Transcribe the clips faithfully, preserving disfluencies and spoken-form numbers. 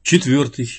Четвертый.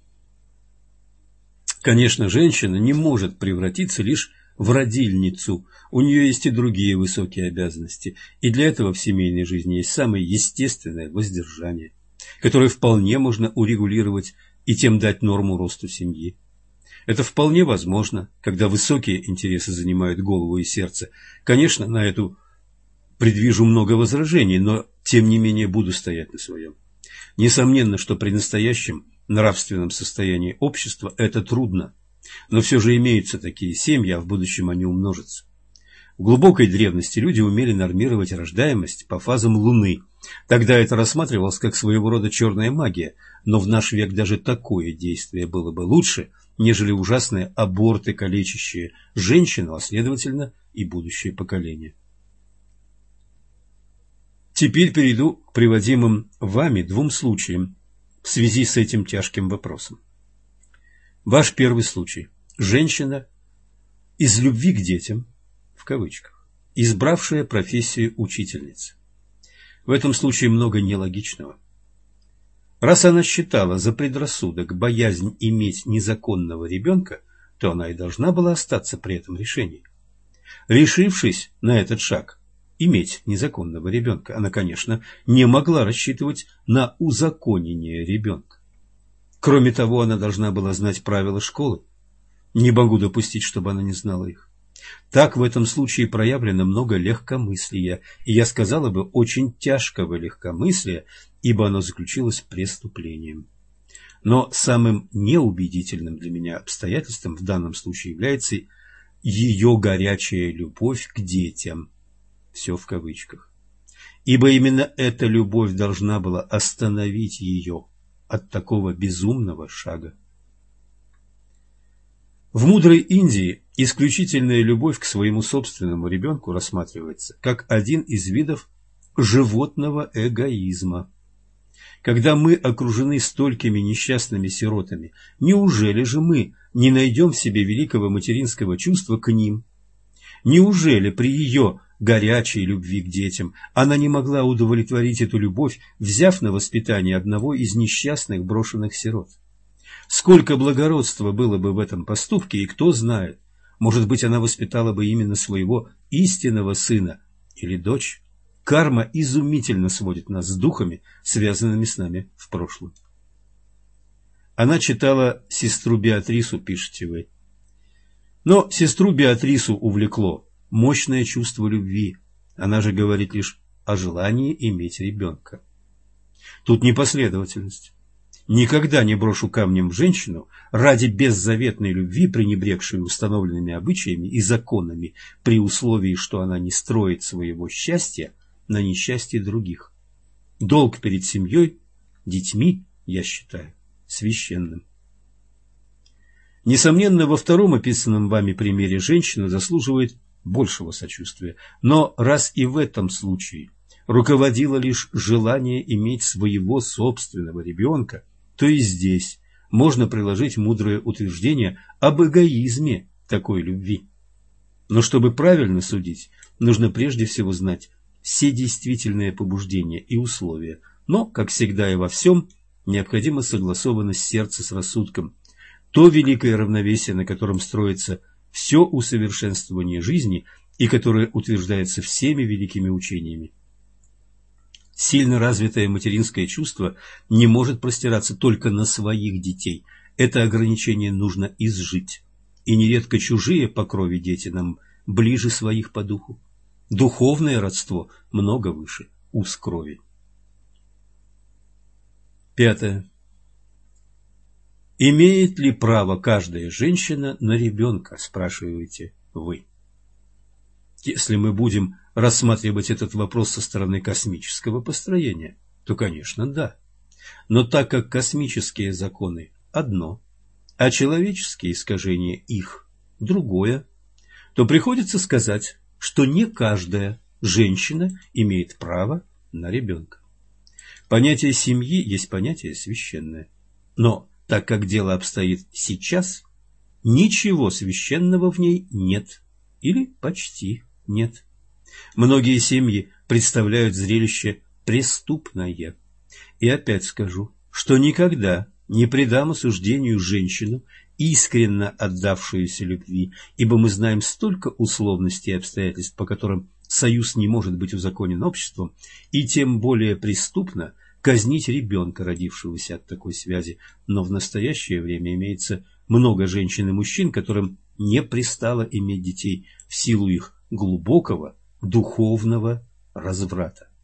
Конечно, женщина не может превратиться лишь в родильницу. У нее есть и другие высокие обязанности. И для этого в семейной жизни есть самое естественное воздержание, которое вполне можно урегулировать и тем дать норму росту семьи. Это вполне возможно, когда высокие интересы занимают голову и сердце. Конечно, на эту предвижу много возражений, но тем не менее буду стоять на своем. Несомненно, что при настоящем нравственном состоянии общества это трудно, но все же имеются такие семьи, а в будущем они умножатся. В глубокой древности люди умели нормировать рождаемость по фазам Луны. Тогда это рассматривалось как своего рода черная магия, но в наш век даже такое действие было бы лучше, нежели ужасные аборты, калечащие женщину, а следовательно и будущее поколение. Теперь перейду к приводимым вами двум случаям в связи с этим тяжким вопросом. Ваш первый случай. Женщина из любви к детям, в кавычках, избравшая профессию учительницы. В этом случае много нелогичного. Раз она считала за предрассудок боязнь иметь незаконного ребенка, то она и должна была остаться при этом решении. Решившись на этот шаг, иметь незаконного ребенка, она, конечно, не могла рассчитывать на узаконение ребенка. Кроме того, она должна была знать правила школы. Не могу допустить, чтобы она не знала их. Так в этом случае проявлено много легкомыслия, и я сказала бы, очень тяжкого легкомыслия, ибо оно заключилось преступлением. Но самым неубедительным для меня обстоятельством в данном случае является ее горячая любовь к детям. Все в кавычках. Ибо именно эта любовь должна была остановить ее от такого безумного шага. В мудрой Индии исключительная любовь к своему собственному ребенку рассматривается как один из видов животного эгоизма. Когда мы окружены столькими несчастными сиротами, неужели же мы не найдем в себе великого материнского чувства к ним? Неужели при ее горячей любви к детям она не могла удовлетворить эту любовь, взяв на воспитание одного из несчастных брошенных сирот? Сколько благородства было бы в этом поступке, и кто знает, может быть, она воспитала бы именно своего истинного сына или дочь. Карма изумительно сводит нас с духами, связанными с нами в прошлом. Она читала сестру Беатрису, пишете вы. Но сестру Беатрису увлекло мощное чувство любви. Она же говорит лишь о желании иметь ребенка. Тут непоследовательность. Никогда не брошу камнем в женщину ради беззаветной любви, пренебрегшей установленными обычаями и законами, при условии, что она не строит своего счастья на несчастье других. Долг перед семьей, детьми, я считаю, священным. Несомненно, во втором описанном вами примере женщина заслуживает большего сочувствия, но раз и в этом случае руководило лишь желание иметь своего собственного ребенка, то и здесь можно приложить мудрое утверждение об эгоизме такой любви. Но чтобы правильно судить, нужно прежде всего знать все действительные побуждения и условия, но, как всегда и во всем, необходима согласованность сердца с рассудком, то великое равновесие, на котором строится все усовершенствование жизни и которое утверждается всеми великими учениями. Сильно развитое материнское чувство не может простираться только на своих детей. Это ограничение нужно изжить. И нередко чужие по крови дети нам ближе своих по духу. Духовное родство много выше уз крови. Пятое. Имеет ли право каждая женщина на ребенка, спрашиваете вы? Если мы будем рассматривать этот вопрос со стороны космического построения, то, конечно, да. Но так как космические законы одно, а человеческие искажения их другое, то приходится сказать, что не каждая женщина имеет право на ребенка. Понятие семьи есть понятие священное. Но так как дело обстоит сейчас, ничего священного в ней нет или почти нет. Многие семьи представляют зрелище преступное. И опять скажу, что никогда не предам осуждению женщину, искренно отдавшуюся любви, ибо мы знаем столько условностей и обстоятельств, по которым союз не может быть узаконен обществом, и тем более преступно казнить ребенка, родившегося от такой связи. Но в настоящее время имеется много женщин и мужчин, которым не пристало иметь детей в силу их глубокого духовного разврата.